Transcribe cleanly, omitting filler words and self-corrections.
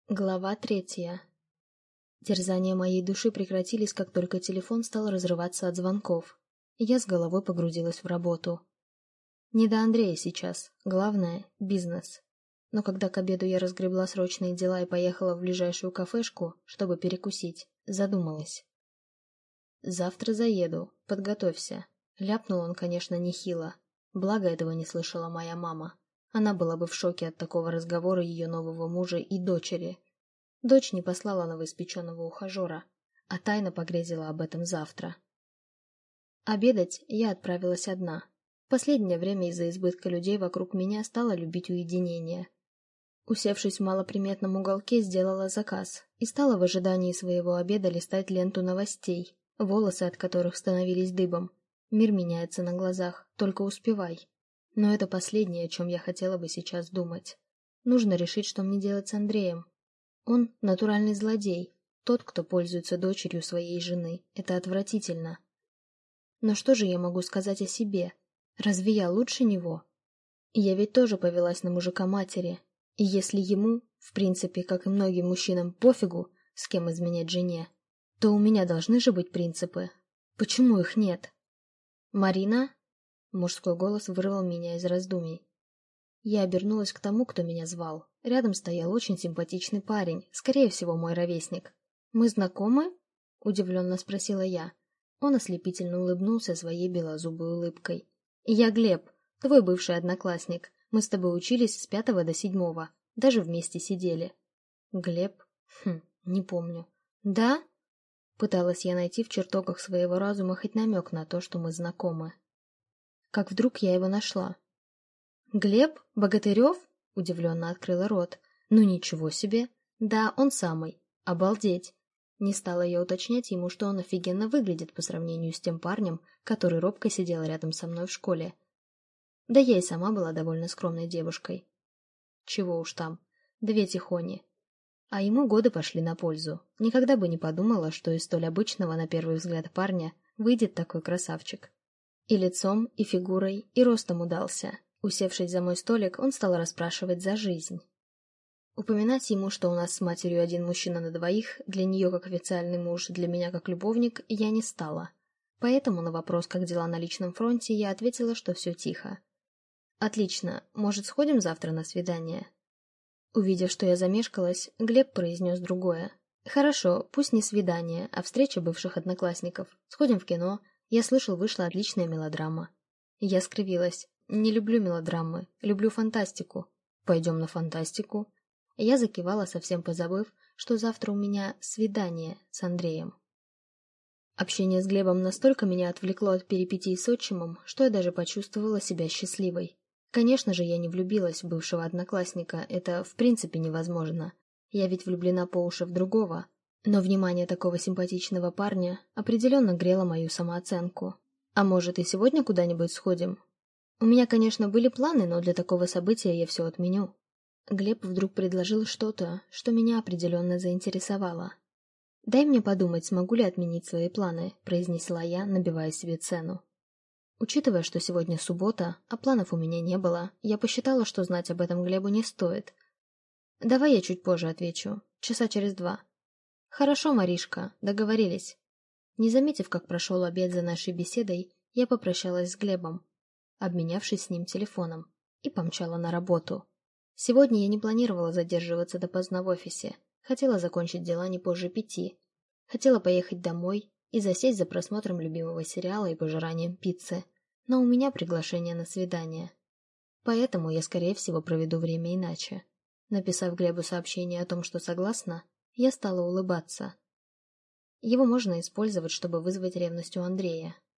Глава 3. Терзания моей души прекратились, как только телефон стал разрываться от звонков. Я с головой погрузилась в работу. Не до Андрея сейчас. Главное — бизнес. Но когда к обеду я разгребла срочные дела и поехала в ближайшую кафешку, чтобы перекусить, задумалась. «Завтра заеду. Подготовься». Ляпнул он, конечно, нехило. Благо этого не слышала моя мама. Она была бы в шоке от такого разговора ее нового мужа и дочери. Дочь не послала новоиспеченного ухажера, а тайно погрезила об этом завтра. Обедать я отправилась одна. В последнее время из-за избытка людей вокруг меня стала любить уединение. Усевшись в малоприметном уголке, сделала заказ и стала в ожидании своего обеда листать ленту новостей, волосы от которых становились дыбом. Мир меняется на глазах, только успевай. Но это последнее, о чем я хотела бы сейчас думать. Нужно решить, что мне делать с Андреем. Он натуральный злодей, тот, кто пользуется дочерью своей жены. Это отвратительно. Но что же я могу сказать о себе? Разве я лучше него? Я ведь тоже повелась на мужика матери. И если ему, в принципе, как и многим мужчинам, пофигу, с кем изменять жене, то у меня должны же быть принципы. Почему их нет? «Марина?» Мужской голос вырвал меня из раздумий. Я обернулась к тому, кто меня звал. Рядом стоял очень симпатичный парень, скорее всего, мой ровесник. «Мы знакомы?» — удивленно спросила я. Он ослепительно улыбнулся своей белозубой улыбкой. «Я Глеб, твой бывший одноклассник. Мы с тобой учились с 5 до 7, даже вместе сидели». «Глеб? Не помню». «Да?» Пыталась я найти в чертогах своего разума хоть намек на то, что мы знакомы. Как вдруг я его нашла. «Глеб? Богатырев?» — удивленно открыла рот. «Ну ничего себе! Да, он самый. Обалдеть!» Не стала я уточнять ему, что он офигенно выглядит по сравнению с тем парнем, который робко сидел рядом со мной в школе. Да я и сама была довольно скромной девушкой. Чего уж там, 2 тихони. А ему годы пошли на пользу. Никогда бы не подумала, что из столь обычного на первый взгляд парня выйдет такой красавчик. И лицом, и фигурой, и ростом удался. Усевшись за мой столик, он стал расспрашивать за жизнь. Упоминать ему, что у нас с матерью один мужчина на 2, для нее как официальный муж, для меня как любовник, я не стала. Поэтому на вопрос, как дела на личном фронте, я ответила, что все тихо. «Отлично. Может, сходим завтра на свидание?» Увидев, что я замешкалась, Глеб произнес другое. «Хорошо, пусть не свидание, а встреча бывших одноклассников. Сходим в кино. Я слышал, вышла отличная мелодрама». Я скривилась. «Не люблю мелодрамы, люблю фантастику». «Пойдем на фантастику». Я закивала, совсем позабыв, что завтра у меня свидание с Андреем. Общение с Глебом настолько меня отвлекло от перипетий с отчимом, что я даже почувствовала себя счастливой. Конечно же, я не влюбилась в бывшего одноклассника, это в принципе невозможно. Я ведь влюблена по уши в другого. Но внимание такого симпатичного парня определенно грело мою самооценку. А может, и сегодня куда-нибудь сходим? У меня, конечно, были планы, но для такого события я все отменю. Глеб вдруг предложил что-то, что меня определенно заинтересовало. «Дай мне подумать, смогу ли отменить свои планы», — произнесла я, набивая себе цену. Учитывая, что сегодня суббота, а планов у меня не было, я посчитала, что знать об этом Глебу не стоит. «Давай я чуть позже отвечу. Часа через 2». «Хорошо, Маришка, договорились». Не заметив, как прошел обед за нашей беседой, я попрощалась с Глебом, обменявшись с ним телефоном, и помчала на работу. Сегодня я не планировала задерживаться допоздна в офисе. Хотела закончить дела не позже 5. Хотела поехать домой и засесть за просмотром любимого сериала и пожиранием пиццы. Но у меня приглашение на свидание. Поэтому я, скорее всего, проведу время иначе. Написав Глебу сообщение о том, что согласна, я стала улыбаться. Его можно использовать, чтобы вызвать ревность у Андрея.